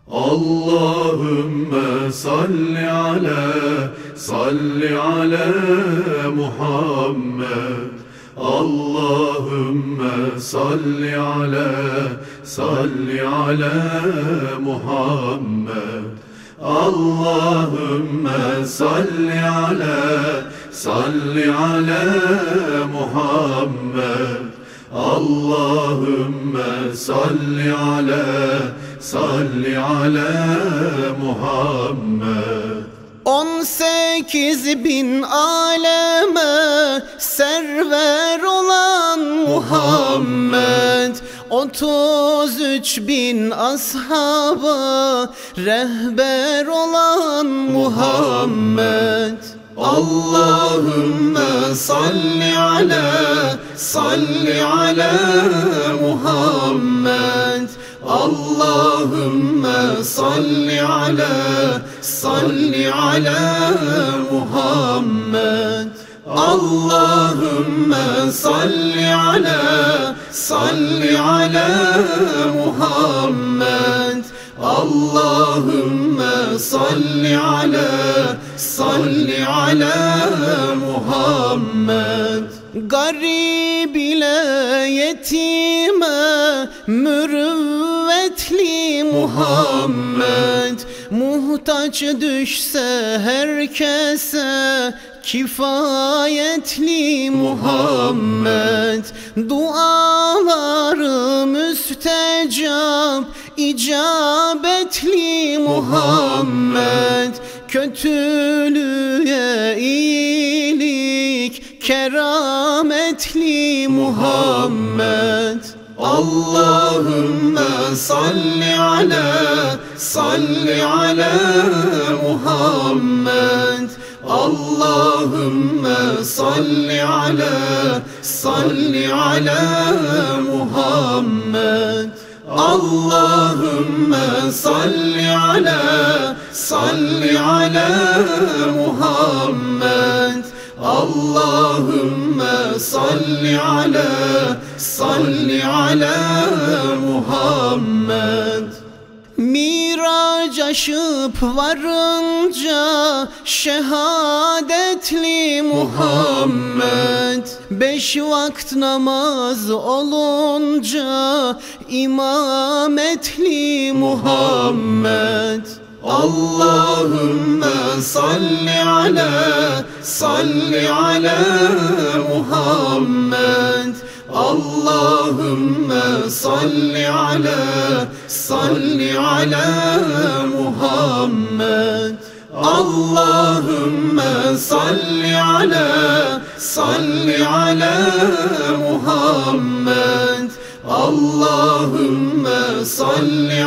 Allahümme salli ala Muhammed. Allahümme salli ala Muhammed. Allahümme salli ala Muhammed. Allahümme salli ala Muhammed. 18 bin aleme server olan Muhammed, 33 bin ashaba rehber olan Muhammed. Allahümme salli ala Muhammed. Allahümme salli ala Muhammed. Allahümme salli ala Muhammed. Allahümme salli ala Muhammed. Garip ile yetime mürüvvetli Muhammed, muhtaç düşse herkese kifayetli Muhammed. Duaları müstecap, icabetli Muhammed. Kötülüğe iyilik, kerametli Muhammed. Allahümme salli ala Muhammed. Allahümme salli ala Muhammed. Allahümme salli ala Muhammed. Allahümme salli ala Muhammed. Miraç aşıp varınca şehadetli Muhammed, 5 vakit namaz olunca imametli Muhammed. Allahümme salli ala Muhammed. Allahümme salli ala Muhammed. Allahümme salli ala Muhammed. Allahümme salli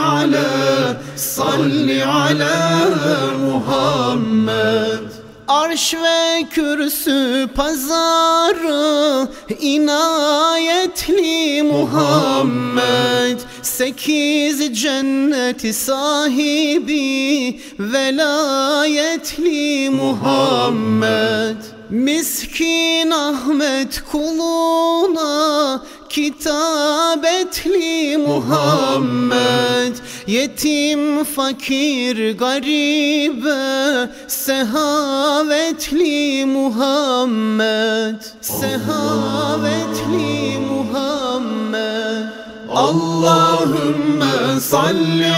ala Muhammed. Arş ve kürsü pazarı inayetli Muhammed, 8 cenneti sahibi velayetli Muhammed. Miskin Ahmet kuluna kitabetli Muhammed, yetim fakir garibe sehavetli Muhammed. Allahümme salli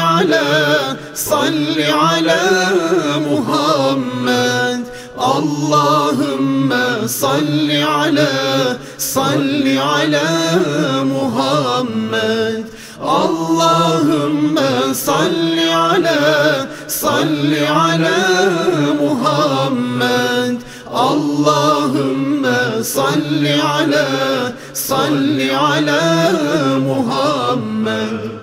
ala Muhammed. Allahümme salli ala Muhammed. Allahümme salli ala Muhammed. Allahümme salli ala Muhammed.